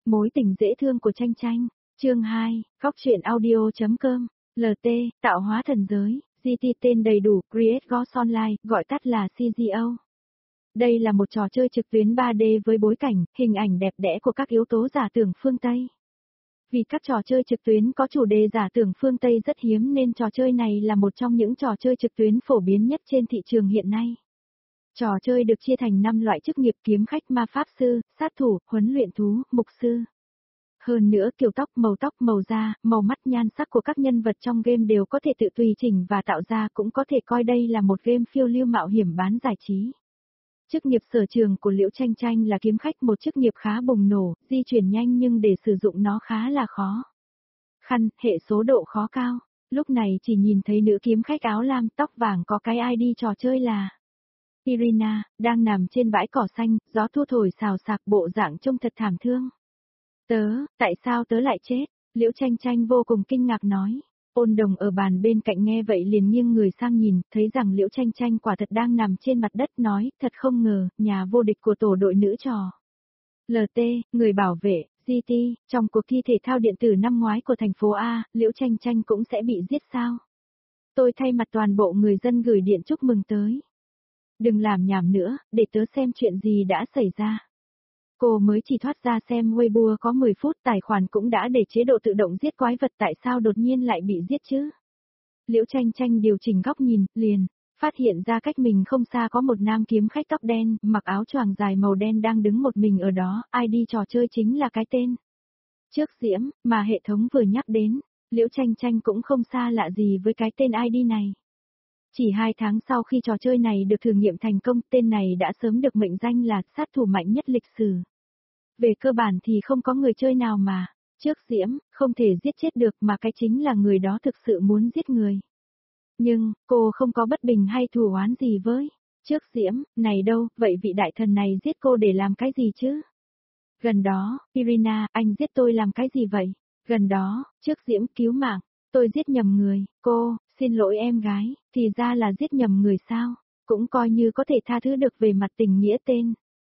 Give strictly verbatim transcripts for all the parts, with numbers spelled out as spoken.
Mối tình dễ thương của Tranh Tranh, chương hai, góc truyện audio.com, lờ tê, tạo hóa thần giới, giê tê tên đầy đủ, Create Gods Online, gọi tắt là xê giê ô. Đây là một trò chơi trực tuyến ba D với bối cảnh, hình ảnh đẹp đẽ của các yếu tố giả tưởng phương Tây. Vì các trò chơi trực tuyến có chủ đề giả tưởng phương Tây rất hiếm nên trò chơi này là một trong những trò chơi trực tuyến phổ biến nhất trên thị trường hiện nay. Trò chơi được chia thành năm loại chức nghiệp: kiếm khách, ma pháp sư, sát thủ, huấn luyện thú, mục sư. Hơn nữa kiểu tóc, màu tóc, màu da, màu mắt, nhan sắc của các nhân vật trong game đều có thể tự tùy chỉnh và tạo ra, cũng có thể coi đây là một game phiêu lưu mạo hiểm bán giải trí. Chức nghiệp sở trường của Liễu Tranh Tranh là kiếm khách, một chức nghiệp khá bùng nổ, di chuyển nhanh nhưng để sử dụng nó khá là khó khăn, hệ số độ khó cao. Lúc này chỉ nhìn thấy nữ kiếm khách áo lam tóc vàng có cái i đê trò chơi là Irina, đang nằm trên bãi cỏ xanh, gió thu thổi xào xạc, bộ dạng trông thật thảm thương. Tớ, tại sao tớ lại chết? Liễu Tranh Tranh vô cùng kinh ngạc nói. Ôn Đồng ở bàn bên cạnh nghe vậy liền nghiêng người sang nhìn, thấy rằng Liễu Tranh Tranh quả thật đang nằm trên mặt đất, nói, thật không ngờ, nhà vô địch của tổ đội nữ trò lờ tê, người bảo vệ, giê tê, trong cuộc thi thể thao điện tử năm ngoái của thành phố A, Liễu Tranh Tranh cũng sẽ bị giết sao? Tôi thay mặt toàn bộ người dân gửi điện chúc mừng tới. Đừng làm nhảm nữa, để tớ xem chuyện gì đã xảy ra. Cô mới chỉ thoát ra xem Weibo có mười phút, tài khoản cũng đã để chế độ tự động giết quái vật, tại sao đột nhiên lại bị giết chứ? Liễu Tranh Tranh điều chỉnh góc nhìn, liền phát hiện ra cách mình không xa có một nam kiếm khách tóc đen, mặc áo choàng dài màu đen đang đứng một mình ở đó, i đê trò chơi chính là cái tên Trước Diễm, mà hệ thống vừa nhắc đến. Liễu Tranh Tranh cũng không xa lạ gì với cái tên i đê này. Chỉ hai tháng sau khi trò chơi này được thử nghiệm thành công, tên này đã sớm được mệnh danh là sát thủ mạnh nhất lịch sử. Về cơ bản thì không có người chơi nào mà Trước Diễm không thể giết chết được, mà cái chính là người đó thực sự muốn giết người. Nhưng, cô không có bất bình hay thù oán gì với Trước Diễm, này đâu, vậy vị đại thần này giết cô để làm cái gì chứ? Gần đó, Irina, anh giết tôi làm cái gì vậy? Gần đó, Trước Diễm, cứu mạng, tôi giết nhầm người, cô, xin lỗi em gái, thì ra là giết nhầm người sao? Cũng coi như có thể tha thứ được về mặt tình nghĩa tên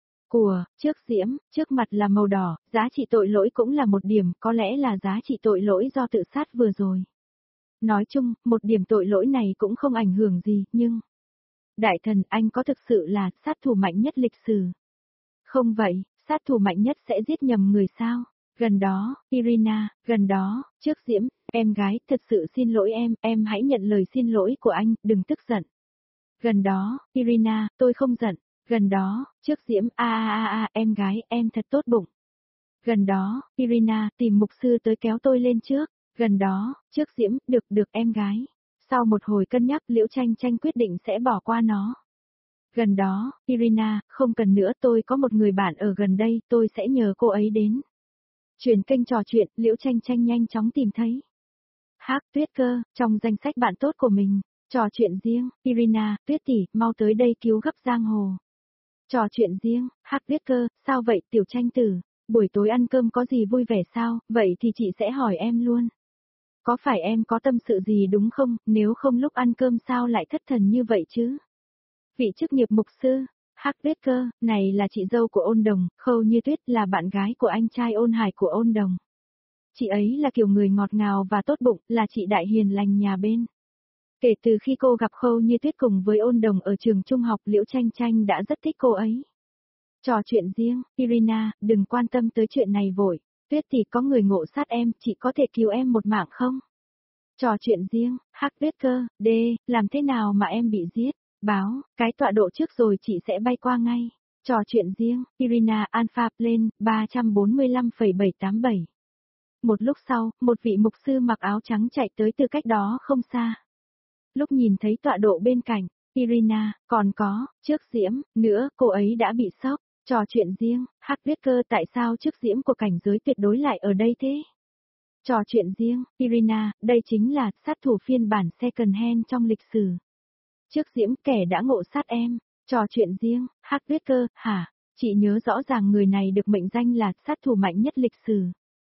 của Trước Diễm, trước mặt là màu đỏ, giá trị tội lỗi cũng là một điểm, có lẽ là giá trị tội lỗi do tự sát vừa rồi. Nói chung, một điểm tội lỗi này cũng không ảnh hưởng gì, nhưng đại thần, anh có thực sự là sát thủ mạnh nhất lịch sử? Không vậy, sát thủ mạnh nhất sẽ giết nhầm người sao? Gần đó, Irina, gần đó, Trước Diễm, em gái, thật sự xin lỗi em, em hãy nhận lời xin lỗi của anh, đừng tức giận. Gần đó, Irina, tôi không giận. Gần đó, Trước Diễm, a a a a, em gái, em thật tốt bụng. Gần đó, Irina, tìm mục sư tới kéo tôi lên trước. Gần đó, Trước Diễm, được được em gái. Sau một hồi cân nhắc, Liễu Tranh Tranh quyết định sẽ bỏ qua nó. Gần đó, Irina, không cần nữa, tôi có một người bạn ở gần đây, tôi sẽ nhờ cô ấy đến. Chuyển kênh trò chuyện, Liễu Tranh Tranh nhanh chóng tìm thấy Hắc Tuyết Cơ, trong danh sách bạn tốt của mình. Trò chuyện riêng, Irina, Tuyết tỷ, mau tới đây cứu gấp giang hồ. Trò chuyện riêng, Hắc Tuyết Cơ, sao vậy Tiểu Tranh tử, buổi tối ăn cơm có gì vui vẻ sao, vậy thì chị sẽ hỏi em luôn. Có phải em có tâm sự gì đúng không, nếu không lúc ăn cơm sao lại thất thần như vậy chứ? Vị chức nghiệp mục sư, Hắc Tuyết Cơ, này là chị dâu của Ôn Đồng, Khâu Như Tuyết là bạn gái của anh trai Ôn Hải của Ôn Đồng. Chị ấy là kiểu người ngọt ngào và tốt bụng, là chị đại hiền lành nhà bên. Kể từ khi cô gặp Khâu Như Tuyết cùng với Ôn Đồng ở trường trung học, Liễu Tranh Tranh đã rất thích cô ấy. Trò chuyện riêng, Irina, đừng quan tâm tới chuyện này vội. Tuyết thì có người ngộ sát em, chị có thể cứu em một mạng không? Trò chuyện riêng, Hắc Tuyết Cơ, D, làm thế nào mà em bị giết? Báo, cái tọa độ trước rồi chị sẽ bay qua ngay. Trò chuyện riêng, Irina, Alpha Plane, ba bốn lăm phẩy bảy tám bảy. Một lúc sau, một vị mục sư mặc áo trắng chạy tới từ cách đó không xa. Lúc nhìn thấy tọa độ bên cạnh, Irina, còn có, Trước Diễm, nữa, cô ấy đã bị sốc. Trò chuyện riêng, Hắc Tuyết Cơ, tại sao Trước Diễm của cảnh giới tuyệt đối lại ở đây thế? Trò chuyện riêng, Irina, đây chính là sát thủ phiên bản second hand trong lịch sử. Trước Diễm, kẻ đã ngộ sát em. Trò chuyện riêng, Hắc Tuyết Cơ, hả? Chị nhớ rõ ràng người này được mệnh danh là sát thủ mạnh nhất lịch sử.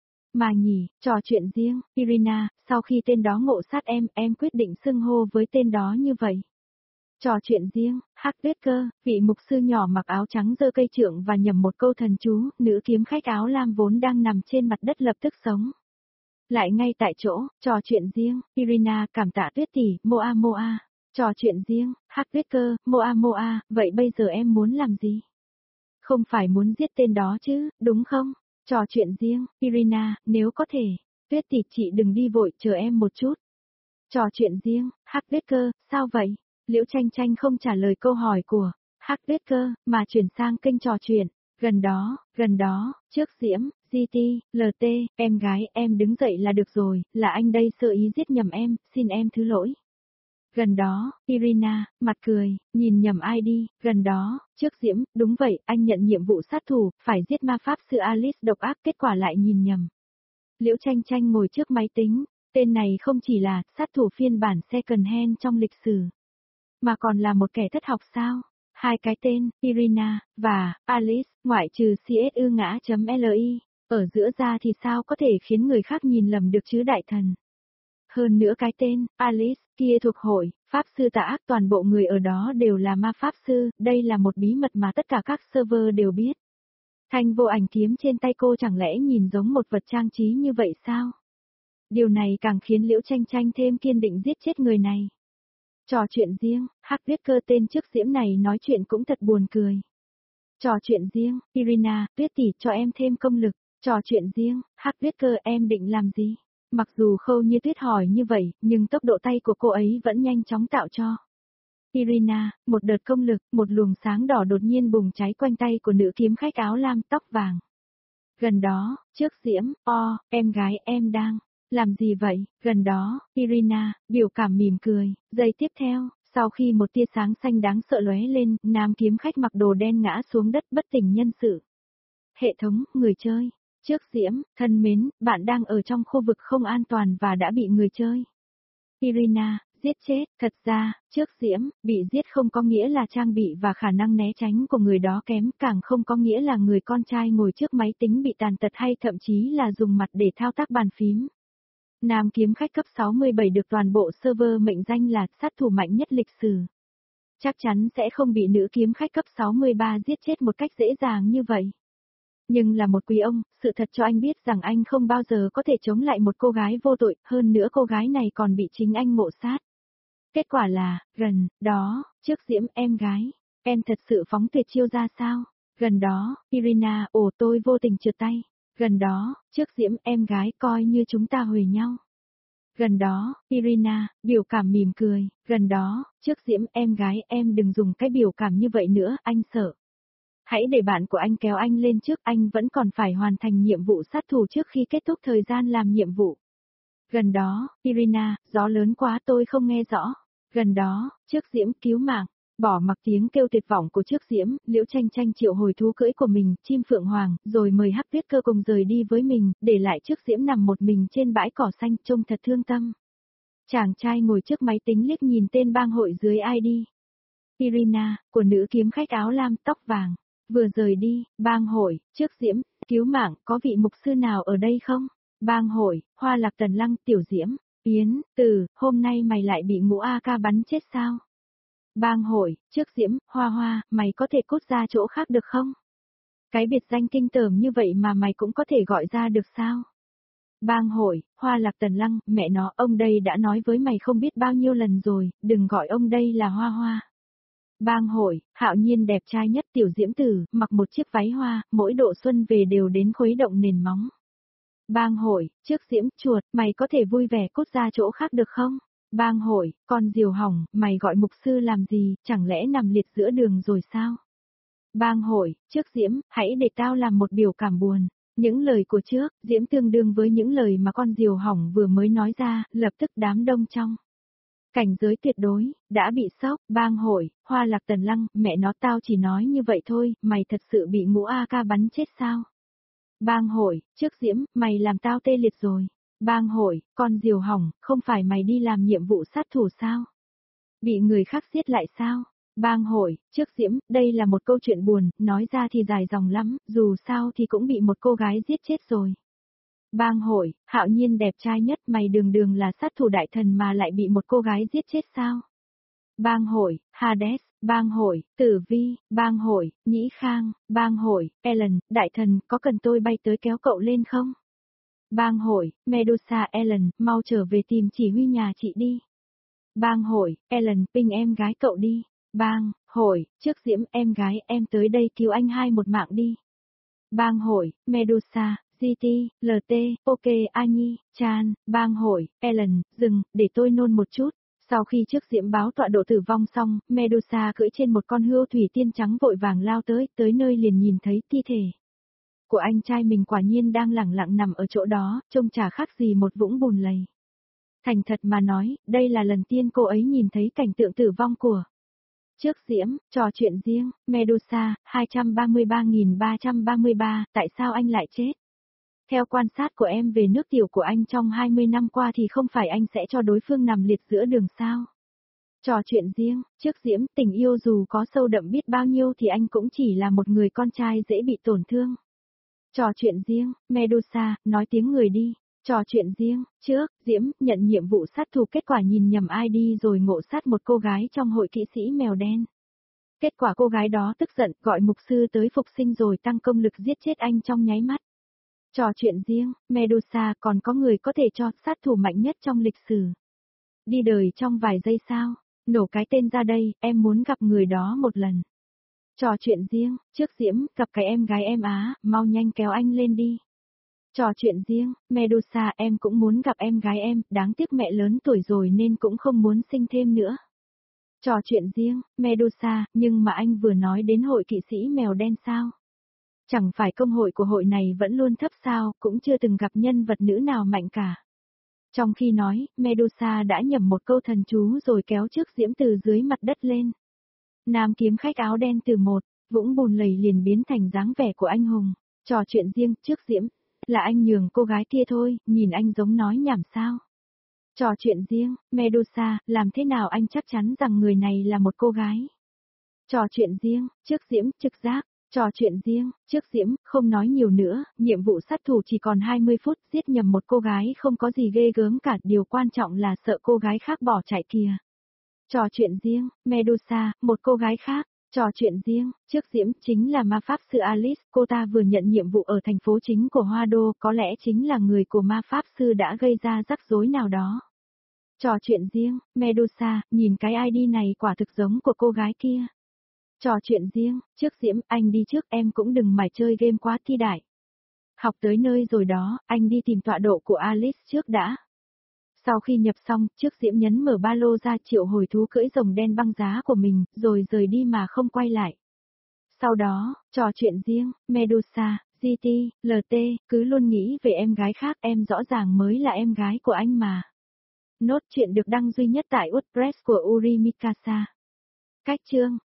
Mà nhỉ, trò chuyện riêng, Irina, sau khi tên đó ngộ sát em, em quyết định xưng hô với tên đó như vậy. Trò chuyện riêng, Hắc Tuyết Cơ, vị mục sư nhỏ mặc áo trắng giơ cây trượng và nhầm một câu thần chú, nữ kiếm khách áo lam vốn đang nằm trên mặt đất lập tức sống lại ngay tại chỗ. Trò chuyện riêng, Irina, cảm tạ Tuyết tỷ, Moa Moa. Trò chuyện riêng, Hắc Tuyết Cơ, Moa Moa, vậy bây giờ em muốn làm gì? Không phải muốn giết tên đó chứ, đúng không? Trò chuyện riêng, Irina, nếu có thể, Tuyết tỷ chị đừng đi vội, chờ em một chút. Trò chuyện riêng, Hắc Tuyết Cơ, sao vậy? Liễu Tranh Tranh không trả lời câu hỏi của Hắc Tuyết Cơ, mà chuyển sang kênh trò chuyện. Gần đó, gần đó, trước Diễm, giê tê, lờ tê, em gái, em đứng dậy là được rồi, là anh đây sơ ý giết nhầm em, xin em thứ lỗi. Gần đó, Irina, mặt cười, nhìn nhầm ai đi, gần đó, trước Diễm, đúng vậy, anh nhận nhiệm vụ sát thủ, phải giết ma pháp sư Alice độc ác, kết quả lại nhìn nhầm. Liễu Tranh Tranh ngồi trước máy tính, tên này không chỉ là sát thủ phiên bản second hand trong lịch sử, mà còn là một kẻ thất học sao? Hai cái tên, Irina, và Alice, ngoại trừ xê ét u ngã.li, ở giữa ra thì sao có thể khiến người khác nhìn lầm được chứ đại thần. Hơn nữa cái tên, Alice, kia thuộc hội, pháp sư tà ác, toàn bộ người ở đó đều là ma pháp sư, đây là một bí mật mà tất cả các server đều biết. Thanh vô ảnh kiếm trên tay cô chẳng lẽ nhìn giống một vật trang trí như vậy sao? Điều này càng khiến Liễu Tranh Tranh thêm kiên định giết chết người này. Trò chuyện riêng, Hắc Tuyết Cơ, tên trước Diễm này nói chuyện cũng thật buồn cười. Trò chuyện riêng, Irina, Tuyết tỷ cho em thêm công lực. Trò chuyện riêng, Hắc Tuyết Cơ, em định làm gì? Mặc dù Khâu Như Tuyết hỏi như vậy, nhưng tốc độ tay của cô ấy vẫn nhanh chóng tạo cho Irina một đợt công lực, một luồng sáng đỏ đột nhiên bùng cháy quanh tay của nữ kiếm khách áo lam tóc vàng. Gần đó, trước Diễm, o, em gái em đang làm gì vậy? Gần đó, Irina, biểu cảm mỉm cười, giây tiếp theo, sau khi một tia sáng xanh đáng sợ lóe lên, nam kiếm khách mặc đồ đen ngã xuống đất bất tỉnh nhân sự. Hệ thống, người chơi. Trước Diễm, thân mến, bạn đang ở trong khu vực không an toàn và đã bị người chơi. Irina, giết chết, thật ra, trước Diễm, bị giết không có nghĩa là trang bị và khả năng né tránh của người đó kém, càng không có nghĩa là người con trai ngồi trước máy tính bị tàn tật hay thậm chí là dùng mặt để thao tác bàn phím. Nam kiếm khách cấp sáu mươi bảy được toàn bộ server mệnh danh là sát thủ mạnh nhất lịch sử. Chắc chắn sẽ không bị nữ kiếm khách cấp sáu mươi ba giết chết một cách dễ dàng như vậy. Nhưng là một quý ông, sự thật cho anh biết rằng anh không bao giờ có thể chống lại một cô gái vô tội, hơn nữa cô gái này còn bị chính anh ngộ sát. Kết quả là, gần đó, trước Diễm, em gái, em thật sự phóng tuyệt chiêu ra sao? Gần đó, Irina, ồ tôi vô tình trượt tay. Gần đó, trước Diễm, em gái, coi như chúng ta huề nhau. Gần đó, Irina, biểu cảm mỉm cười. Gần đó, trước Diễm, em gái, em đừng dùng cái biểu cảm như vậy nữa, anh sợ. Hãy để bạn của anh kéo anh lên trước, anh vẫn còn phải hoàn thành nhiệm vụ sát thủ trước khi kết thúc thời gian làm nhiệm vụ. Gần đó, Irina, gió lớn quá tôi không nghe rõ. Gần đó, trước Diễm, cứu mạng. Bỏ mặc tiếng kêu tuyệt vọng của trước Diễm, Liễu Tranh Tranh triệu hồi thú cưỡi của mình, chim phượng hoàng, rồi mời Hắc Tuyết Cơ cùng rời đi với mình, để lại trước Diễm nằm một mình trên bãi cỏ xanh, trông thật thương tâm. Chàng trai ngồi trước máy tính liếc nhìn tên bang hội dưới i đê. Irina, của nữ kiếm khách áo lam tóc vàng. Vừa rời đi, bang hội, trước Diễm, cứu mạng, có vị mục sư nào ở đây không? Bang hội, Hoa Lạc Tần Lăng, Tiểu Diễm, Yến, Từ, hôm nay mày lại bị ngũ a ca bắn chết sao? Bang hội, trước Diễm, Hoa Hoa, mày có thể cút ra chỗ khác được không? Cái biệt danh kinh tởm như vậy mà mày cũng có thể gọi ra được sao? Bang hội, Hoa Lạc Tần Lăng, mẹ nó, ông đây đã nói với mày không biết bao nhiêu lần rồi, đừng gọi ông đây là Hoa Hoa. Bang hội, Hạo Nhiên đẹp trai nhất, Tiểu Diễm Tử, mặc một chiếc váy hoa, mỗi độ xuân về đều đến khuấy động nền móng. Bang hội, trước Diễm, chuột, mày có thể vui vẻ cút ra chỗ khác được không? Bang hội, con diều hỏng, mày gọi mục sư làm gì, chẳng lẽ nằm liệt giữa đường rồi sao? Bang hội, trước Diễm, hãy để tao làm một biểu cảm buồn. Những lời của trước, Diễm tương đương với những lời mà con diều hỏng vừa mới nói ra, lập tức đám đông trong cảnh giới tuyệt đối, đã bị sốc. Bang hội, Hoa Lạc Tần Lăng, mẹ nó tao chỉ nói như vậy thôi, mày thật sự bị ngũ a ca bắn chết sao? Bang hội, trước Diễm, mày làm tao tê liệt rồi. Bang hội, con diều hỏng, không phải mày đi làm nhiệm vụ sát thủ sao? Bị người khác giết lại sao? Bang hội, trước Diễm, đây là một câu chuyện buồn, nói ra thì dài dòng lắm, dù sao thì cũng bị một cô gái giết chết rồi. Bang hội, Hạo Nhiên đẹp trai nhất, mày đường đường là sát thủ đại thần mà lại bị một cô gái giết chết sao? Bang hội, Hades, bang hội, Tử Vi, bang hội, Nhĩ Khang, bang hội, Ellen, đại thần, có cần tôi bay tới kéo cậu lên không? Bang hội, Medusa, Ellen, mau trở về tìm chỉ huy nhà chị đi. Bang hội, Ellen, ping em gái cậu đi. Bang hội, trước Diễm, em gái em tới đây cứu anh hai một mạng đi. Bang hội, Medusa, giê tê, lờ tê, ok, Anhi, Chan, bang hội, Ellen, dừng, để tôi nôn một chút. Sau khi trước Diễm báo tọa độ tử vong xong, Medusa cưỡi trên một con hươu thủy tiên trắng vội vàng lao tới, tới nơi liền nhìn thấy thi thể của anh trai mình quả nhiên đang lẳng lặng nằm ở chỗ đó, trông chả khác gì một vũng bùn lầy. Thành thật mà nói, đây là lần tiên cô ấy nhìn thấy cảnh tượng tử vong của trước Diễm. Trò chuyện riêng, Medusa, hai trăm ba mươi ba nghìn ba trăm ba mươi ba, tại sao anh lại chết? Theo quan sát của em về nước tiểu của anh trong hai mươi năm qua thì không phải anh sẽ cho đối phương nằm liệt giữa đường sao? Trò chuyện riêng, trước Diễm, tình yêu dù có sâu đậm biết bao nhiêu thì anh cũng chỉ là một người con trai dễ bị tổn thương. Trò chuyện riêng, Medusa, nói tiếng người đi. Trò chuyện riêng, trước, Diễm, nhận nhiệm vụ sát thủ kết quả nhìn nhầm i đê rồi ngộ sát một cô gái trong hội kỵ sĩ mèo đen. Kết quả cô gái đó tức giận gọi mục sư tới phục sinh rồi tăng công lực giết chết anh trong nháy mắt. Trò chuyện riêng, Medusa, còn có người có thể cho sát thủ mạnh nhất trong lịch sử đi đời trong vài giây sao? Nổ cái tên ra đây, em muốn gặp người đó một lần. Trò chuyện riêng, trước Diễm, gặp cái em gái em á, mau nhanh kéo anh lên đi. Trò chuyện riêng, Medusa, em cũng muốn gặp em gái em, đáng tiếc mẹ lớn tuổi rồi nên cũng không muốn sinh thêm nữa. Trò chuyện riêng, Medusa, nhưng mà anh vừa nói đến hội kỵ sĩ mèo đen sao? Chẳng phải công hội của hội này vẫn luôn thấp sao, cũng chưa từng gặp nhân vật nữ nào mạnh cả. Trong khi nói, Medusa đã nhẩm một câu thần chú rồi kéo trước Diễm từ dưới mặt đất lên. Nam kiếm khách áo đen từ một, vũng bùn lầy liền biến thành dáng vẻ của anh hùng. Trò chuyện riêng, trước Diễm, là anh nhường cô gái kia thôi, nhìn anh giống nói nhảm sao. Trò chuyện riêng, Medusa, làm thế nào anh chắc chắn rằng người này là một cô gái. Trò chuyện riêng, trước Diễm, trực giác. Trò chuyện riêng, trước Diễm, không nói nhiều nữa, nhiệm vụ sát thủ chỉ còn hai mươi phút, giết nhầm một cô gái không có gì ghê gớm cả, điều quan trọng là sợ cô gái khác bỏ chạy kìa. Trò chuyện riêng, Medusa, một cô gái khác. Trò chuyện riêng, trước Diễm, chính là ma pháp sư Alice, cô ta vừa nhận nhiệm vụ ở thành phố chính của Hoa Đô, có lẽ chính là người của ma pháp sư đã gây ra rắc rối nào đó. Trò chuyện riêng, Medusa, nhìn cái i đê này quả thực giống của cô gái kia. Trò chuyện riêng, trước Diễm, anh đi trước, em cũng đừng mải chơi game quá thi đại. Học tới nơi rồi đó, anh đi tìm tọa độ của Alice trước đã. Sau khi nhập xong, trước Diễm nhấn mở ba lô ra triệu hồi thú cưỡi rồng đen băng giá của mình, rồi rời đi mà không quay lại. Sau đó, trò chuyện riêng, Medusa, giê tê, lờ tê, cứ luôn nghĩ về em gái khác, em rõ ràng mới là em gái của anh mà. Nốt truyện được đăng duy nhất tại WordPress của Uri Mikasa. Cách chương